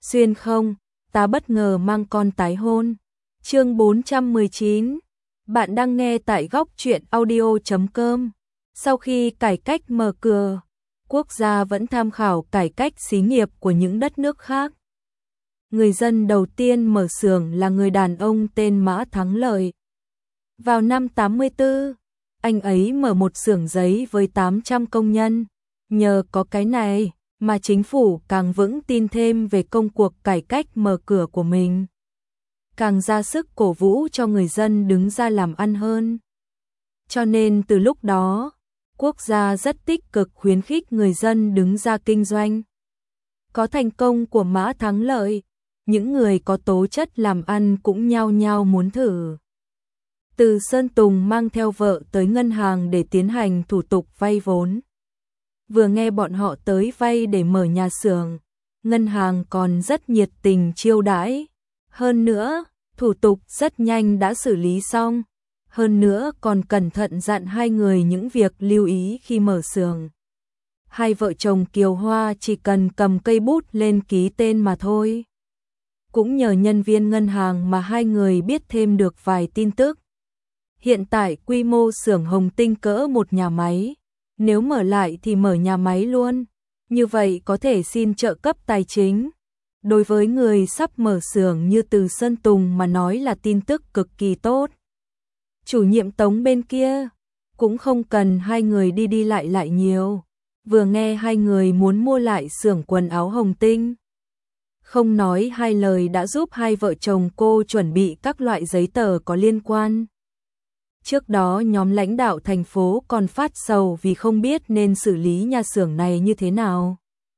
Xuyên không, ta bất ngờ mang con tái hôn. Chương 419. Bạn đang nghe tại góc truyện audio.com. Sau khi cải cách mở cửa, quốc gia vẫn tham khảo cải cách xí nghiệp của những đất nước khác. Người dân đầu tiên mở xưởng là người đàn ông tên Mã Thắng Lợi. Vào năm 84, anh ấy mở một xưởng giấy với 800 công nhân. Nhờ có cái này mà chính phủ càng vững tin thêm về công cuộc cải cách mở cửa của mình, càng ra sức cổ vũ cho người dân đứng ra làm ăn hơn. Cho nên từ lúc đó, quốc gia rất tích cực khuyến khích người dân đứng ra kinh doanh. Có thành công của Mã Thắng Lợi, những người có tố chất làm ăn cũng nhao nhao muốn thử. Từ Sơn Tùng mang theo vợ tới ngân hàng để tiến hành thủ tục vay vốn. Vừa nghe bọn họ tới vay để mở nhà xưởng, ngân hàng còn rất nhiệt tình chiêu đãi. Hơn nữa, thủ tục rất nhanh đã xử lý xong. Hơn nữa còn cẩn thận dặn hai người những việc lưu ý khi mở xưởng. Hai vợ chồng Kiều Hoa chỉ cần cầm cây bút lên ký tên mà thôi. Cũng nhờ nhân viên ngân hàng mà hai người biết thêm được vài tin tức. Hiện tại quy mô xưởng Hồng Tinh cỡ một nhà máy. Nếu mở lại thì mở nhà máy luôn. Như vậy có thể xin trợ cấp tài chính. Đối với người sắp mở xưởng như Từ Sơn Tùng mà nói là tin tức cực kỳ tốt. Chủ nhiệm Tống bên kia cũng không cần hai người đi lại nhiều. Vừa nghe hai người muốn mua lại xưởng quần áo Hồng Tinh, không nói hai lời đã giúp hai vợ chồng cô chuẩn bị các loại giấy tờ có liên quan. Trước đó nhóm lãnh đạo thành phố còn phát sầu vì không biết nên xử lý nhà xưởng này như thế nào.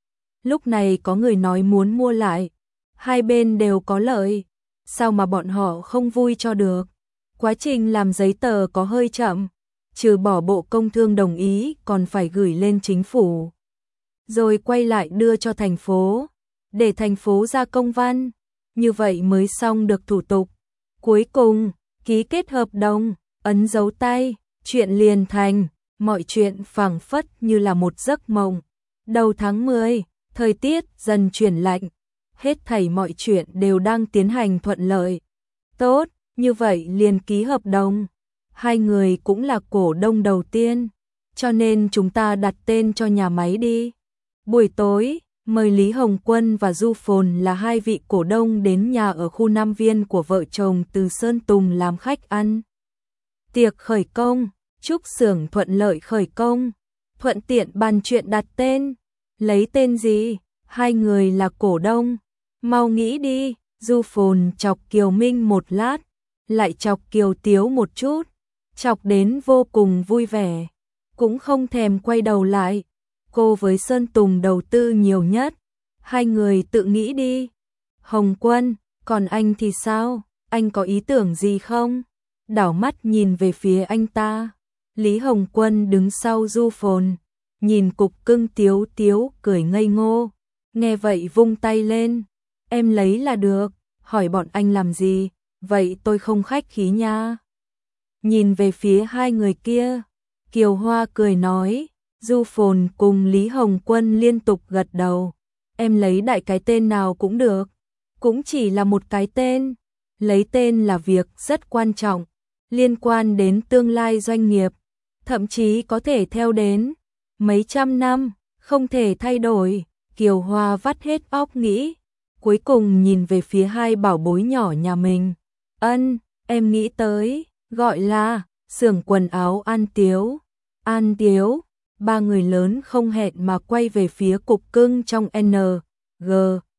Lúc này có người nói muốn mua lại, hai bên đều có lợi, sao mà bọn họ không vui cho được. Quá trình làm giấy tờ có hơi chậm, trừ bỏ Bộ Công Thương đồng ý còn phải gửi lên chính phủ. Rồi quay lại đưa cho thành phố, để thành phố ra công văn, như vậy mới xong được thủ tục. Cuối cùng, ký kết hợp đồng, ấn dấu tay, chuyện liền thành, mọi chuyện phảng phất như là một giấc mộng. Đầu tháng 10, thời tiết dần chuyển lạnh, hết thảy mọi chuyện đều đang tiến hành thuận lợi. Tốt, như vậy liền ký hợp đồng. Hai người cũng là cổ đông đầu tiên, cho nên chúng ta đặt tên cho nhà máy đi. Buổi tối, mời Lý Hồng Quân và Du Phồn là hai vị cổ đông đến nhà ở khu Nam Viên của vợ chồng Từ Sơn Tùng làm khách ăn. Tiệc khởi công, chúc xưởng thuận lợi khởi công, thuận tiện bàn chuyện đặt tên. Lấy tên gì? Hai người là cổ đông, mau nghĩ đi. Du Phồn chọc Kiều Minh một lát, lại chọc Kiều Tiếu một chút, chọc đến vô cùng vui vẻ, cũng không thèm quay đầu lại. Cô với Sơn Tùng đầu tư nhiều nhất, hai người tự nghĩ đi. Hồng Quân, còn anh thì sao? Anh có ý tưởng gì không? Đảo mắt nhìn về phía anh ta. Lý Hồng Quân đứng sau Du Phồn, nhìn cục cưng Tiếu Tiếu cười ngây ngô. Nghe vậy vung tay lên. Em lấy là được, hỏi bọn anh làm gì? Vậy tôi không khách khí nha. Nhìn về phía hai người kia, Kiều Hoa cười nói. Du Phồn cùng Lý Hồng Quân liên tục gật đầu. Em lấy đại cái tên nào cũng được, cũng chỉ là một cái tên. Lấy tên là việc rất quan trọng, liên quan đến tương lai doanh nghiệp, thậm chí có thể theo đến mấy trăm năm, không thể thay đổi. Kiều Hoa vắt hết óc nghĩ, cuối cùng nhìn về phía hai bảo bối nhỏ nhà mình. Em nghĩ tới, gọi là xưởng quần áo An Tiếu. An Tiếu. Ba người lớn không hẹn mà quay về phía cục cưng trong N, G,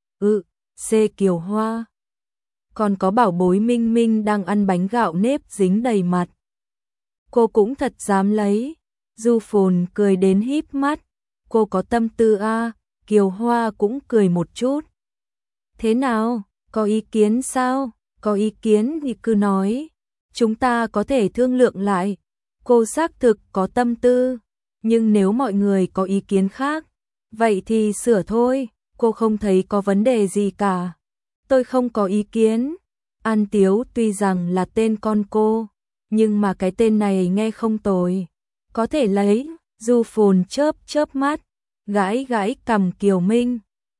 C Kiều Hoa. Còn có bảo bối Minh Minh đang ăn bánh gạo nếp dính đầy mặt. Cô cũng thật dám lấy. Du Phồn cười đến híp mắt. Cô có tâm tư à? Kiều Hoa cũng cười một chút. Thế nào, có ý kiến sao? Có ý kiến thì cứ nói, chúng ta có thể thương lượng lại. Cô xác thực có tâm tư, nhưng nếu mọi người có ý kiến khác, vậy thì sửa thôi, cô không thấy có vấn đề gì cả. Tôi không có ý kiến. An Tiếu tuy rằng là tên con cô, nhưng mà cái tên này nghe không tồi, có thể lấy. Du Phồn chớp chớp mắt, gãi gãi cằm Kiều Minh.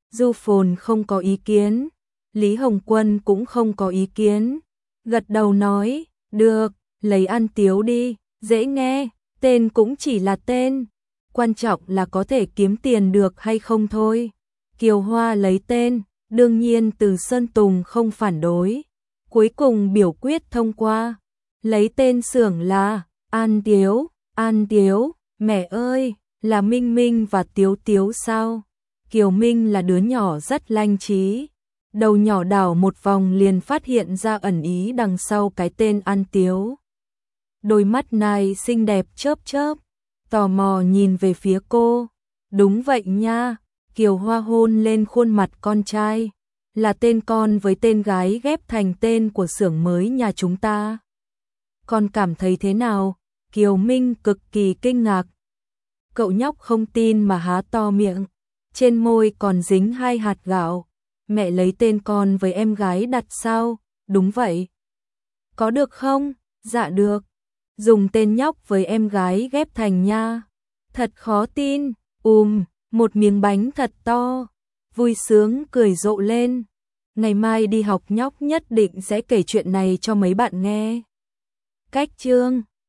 Du Phồn không có ý kiến, Lý Hồng Quân cũng không có ý kiến, gật đầu nói, được, lấy An Tiếu đi, dễ nghe, tên cũng chỉ là tên, quan trọng là có thể kiếm tiền được hay không thôi. Kiều Hoa lấy tên, đương nhiên Từ Sơn Tùng không phản đối, cuối cùng biểu quyết thông qua, lấy tên xưởng là An Tiếu. An Tiếu, mẹ ơi, là Minh Minh và Tiếu Tiếu sao? Kiều Minh là đứa nhỏ rất lanh trí, đầu nhỏ đảo một vòng liền phát hiện ra ẩn ý đằng sau cái tên An Tiếu. Đôi mắt này xinh đẹp chớp chớp, tò mò nhìn về phía cô. Đúng vậy nha, Kiều Hoa hôn lên khuôn mặt con trai, là tên con với tên gái ghép thành tên của xưởng mới nhà chúng ta. Con cảm thấy thế nào? Kiều Minh cực kỳ kinh ngạc. Cậu nhóc không tin mà há to miệng, trên môi còn dính 2 hạt gạo. Mẹ lấy tên con với em gái đặt sao? Đúng vậy. Có được không? Dạ được. Dùng tên nhóc với em gái ghép thành nha. Thật khó tin. Một miếng bánh thật to. Vui sướng cười rộ lên. Ngày mai đi học nhóc nhất định sẽ kể chuyện này cho mấy bạn nghe. Cách chương